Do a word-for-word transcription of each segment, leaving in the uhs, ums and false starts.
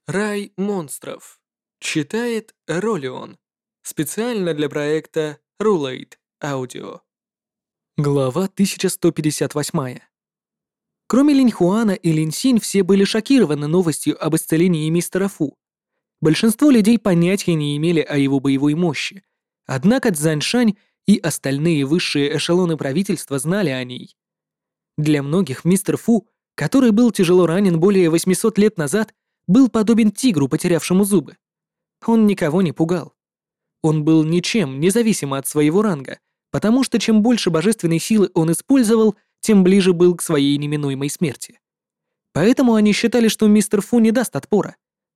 Рай монстров. Читает Ролион. Специально для проекта Rulate Audio. Глава тысяча сто пятьдесят восемь. Кроме Линьхуана и Линьсинь, все были шокированы новостью об исцелении мистера Фу. Большинство людей понятия не имели о его боевой мощи. Однако Цзяньшань и остальные высшие эшелоны правительства знали о ней. Для многих мистер Фу, который был тяжело ранен более восьмисот лет назад, был подобен тигру, потерявшему зубы. Он никого не пугал. Он был ничем, независимо от своего ранга, потому что чем больше божественной силы он использовал, тем ближе был к своей неминуемой смерти. Поэтому они считали, что мистер Фу не даст отпора.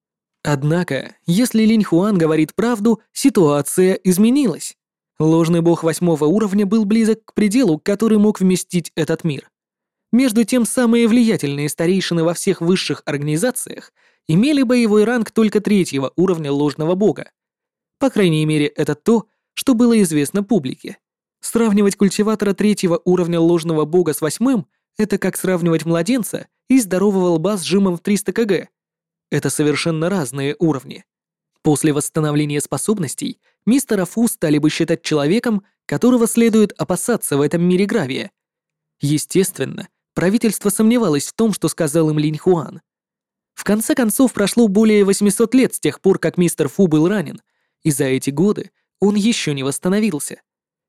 Однако, если Линь Хуан говорит правду, ситуация изменилась. Ложный бог восьмого уровня был близок к пределу, который мог вместить этот мир. Между тем, самые влиятельные старейшины во всех высших организациях имели боевой ранг только третьего уровня ложного бога. По крайней мере, это то, что было известно публике. Сравнивать культиватора третьего уровня ложного бога с восьмым — это как сравнивать младенца и здорового лба с жимом в триста килограммов. Это совершенно разные уровни. После восстановления способностей мистера Фу стали бы считать человеком, которого следует опасаться в этом мире гравия. Естественно, правительство сомневалось в том, что сказал им Линь Хуан. В конце концов, прошло более восьмисот лет с тех пор, как мистер Фу был ранен, и за эти годы он еще не восстановился.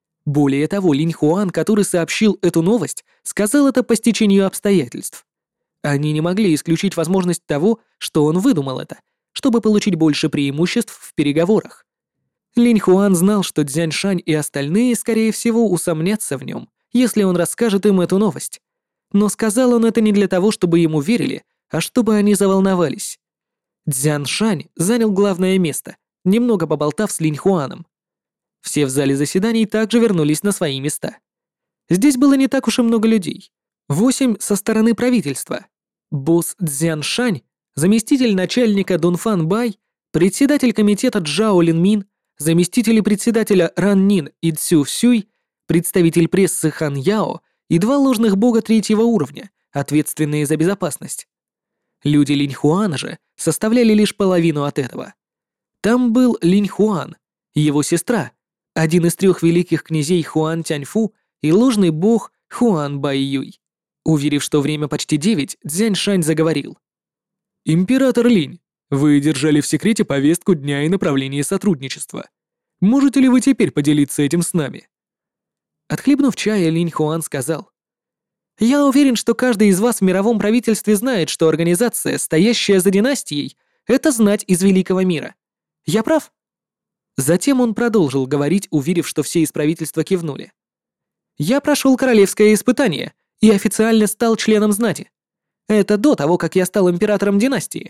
Более того, Линь Хуан, который сообщил эту новость, сказал это по стечению обстоятельств. Они не могли исключить возможность того, что он выдумал это, чтобы получить больше преимуществ в переговорах. Линь Хуан знал, что Цзяньшань и остальные, скорее всего, усомнятся в нем, если он расскажет им эту новость. Но сказал он это не для того, чтобы ему верили, а чтобы они заволновались. Цзяньшань занял главное место, немного поболтав с Линь Хуаном. Все в зале заседаний также вернулись на свои места. Здесь было не так уж и много людей. Восемь со стороны правительства. Босс Цзяньшань, заместитель начальника Дунфан Бай, председатель комитета Джао Линмин, заместители председателя Ран Нин и Цю Сюй, представитель прессы Хан Яо и два ложных бога третьего уровня, ответственные за безопасность. Люди Линь Хуана же составляли лишь половину от этого. Там был Линь Хуан, его сестра, один из трех великих князей Хуан Тяньфу и ложный бог Хуан Бай Юй. Уверив, что время почти девять, Цзяньшань заговорил. «Император Линь, вы держали в секрете повестку дня и направление сотрудничества. Можете ли вы теперь поделиться этим с нами?» Отхлебнув чая, Линь Хуан сказал. «Я уверен, что каждый из вас в мировом правительстве знает, что организация, стоящая за династией, это знать из великого мира. Я прав?» Затем он продолжил говорить, уверив, что все из правительства кивнули. «Я прошел королевское испытание и официально стал членом знати. Это до того, как я стал императором династии».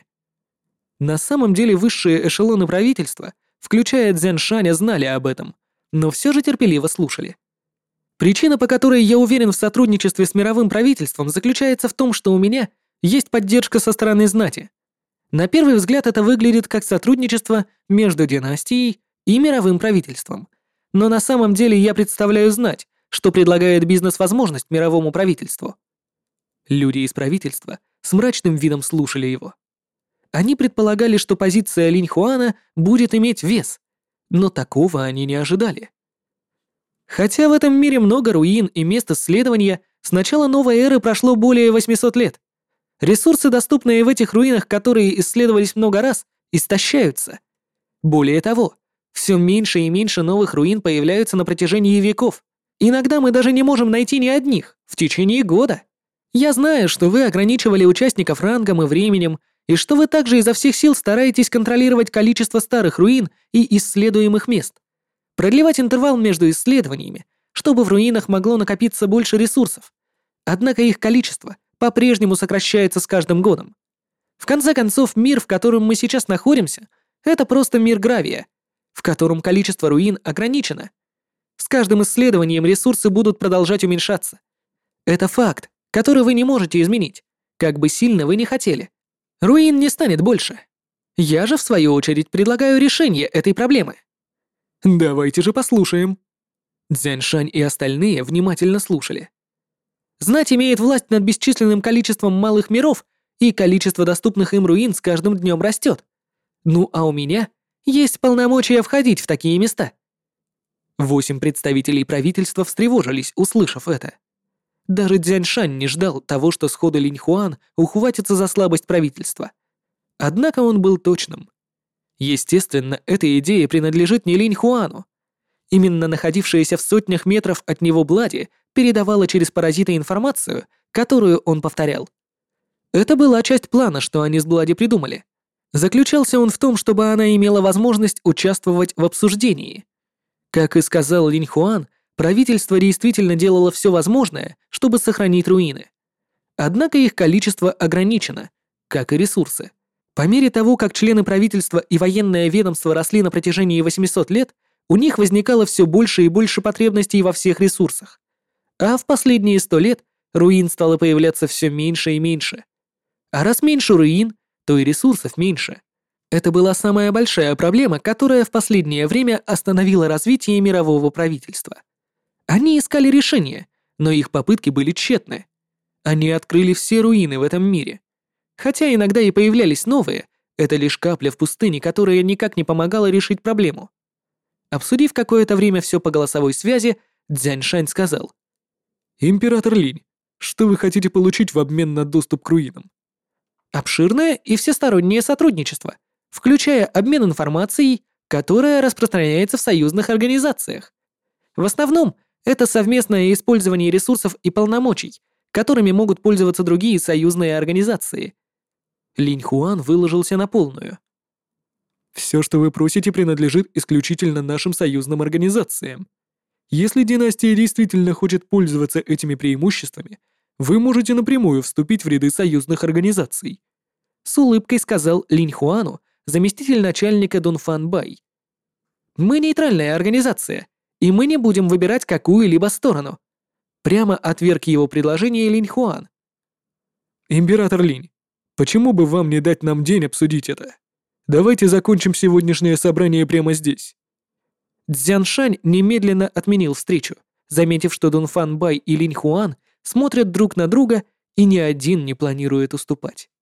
На самом деле высшие эшелоны правительства, включая Цзяньшаня, знали об этом, но все же терпеливо слушали. Причина, по которой я уверен в сотрудничестве с мировым правительством, заключается в том, что у меня есть поддержка со стороны знати. На первый взгляд это выглядит как сотрудничество между династией и мировым правительством. Но на самом деле я представляю знать, что предлагает бизнес-возможность мировому правительству. Люди из правительства с мрачным видом слушали его. Они предполагали, что позиция Линь Хуана будет иметь вес, но такого они не ожидали. Хотя в этом мире много руин и мест исследования, с начала новой эры прошло более восьмисот лет. Ресурсы, доступные в этих руинах, которые исследовались много раз, истощаются. Более того, все меньше и меньше новых руин появляются на протяжении веков. Иногда мы даже не можем найти ни одних в течение года. Я знаю, что вы ограничивали участников рангом и временем, и что вы также изо всех сил стараетесь контролировать количество старых руин и исследуемых мест. Продлевать интервал между исследованиями, чтобы в руинах могло накопиться больше ресурсов. Однако их количество по-прежнему сокращается с каждым годом. В конце концов, мир, в котором мы сейчас находимся, это просто мир гравия, в котором количество руин ограничено. С каждым исследованием ресурсы будут продолжать уменьшаться. Это факт, который вы не можете изменить, как бы сильно вы ни хотели. Руин не станет больше. Я же, в свою очередь, предлагаю решение этой проблемы. «Давайте же послушаем». Цзяньшань и остальные внимательно слушали. Знать имеет власть над бесчисленным количеством малых миров и количество доступных им руин с каждым днем растет. Ну а у меня есть полномочия входить в такие места». Восемь представителей правительства встревожились, услышав это. Даже Цзяньшань не ждал того, что сходу Линь Хуан ухватится за слабость правительства. Однако он был точным. Естественно, эта идея принадлежит не Линь Хуану. Именно находившаяся в сотнях метров от него Блади передавала через паразита информацию, которую он повторял. Это была часть плана, что они с Блади придумали. Заключался он в том, чтобы она имела возможность участвовать в обсуждении. Как и сказал Линь Хуан, правительство действительно делало все возможное, чтобы сохранить руины. Однако их количество ограничено, как и ресурсы. По мере того, как члены правительства и военное ведомство росли на протяжении восьмисот лет, у них возникало все больше и больше потребностей во всех ресурсах. А в последние сто лет руин стало появляться все меньше и меньше. А раз меньше руин, то и ресурсов меньше. Это была самая большая проблема, которая в последнее время остановила развитие мирового правительства. Они искали решения, но их попытки были тщетны. Они открыли все руины в этом мире. Хотя иногда и появлялись новые, это лишь капля в пустыне, которая никак не помогала решить проблему. Обсудив какое-то время все по голосовой связи, Цзяньшань сказал: «Император Линь, что вы хотите получить в обмен на доступ к руинам?» «Обширное и всестороннее сотрудничество, включая обмен информацией, которая распространяется в союзных организациях. В основном, это совместное использование ресурсов и полномочий, которыми могут пользоваться другие союзные организации». Линь Хуан выложился на полную. «Все, что вы просите, принадлежит исключительно нашим союзным организациям. Если династия действительно хочет пользоваться этими преимуществами, вы можете напрямую вступить в ряды союзных организаций», с улыбкой сказал Линь Хуану заместитель начальника Дунфан Бай. «Мы нейтральная организация, и мы не будем выбирать какую-либо сторону», прямо отверг его предложение Линь Хуан. «Император Линь, почему бы вам не дать нам день обсудить это? Давайте закончим сегодняшнее собрание прямо здесь». Цзяншань немедленно отменил встречу, заметив, что Дунфан Бай и Линь Хуан смотрят друг на друга и ни один не планирует уступать.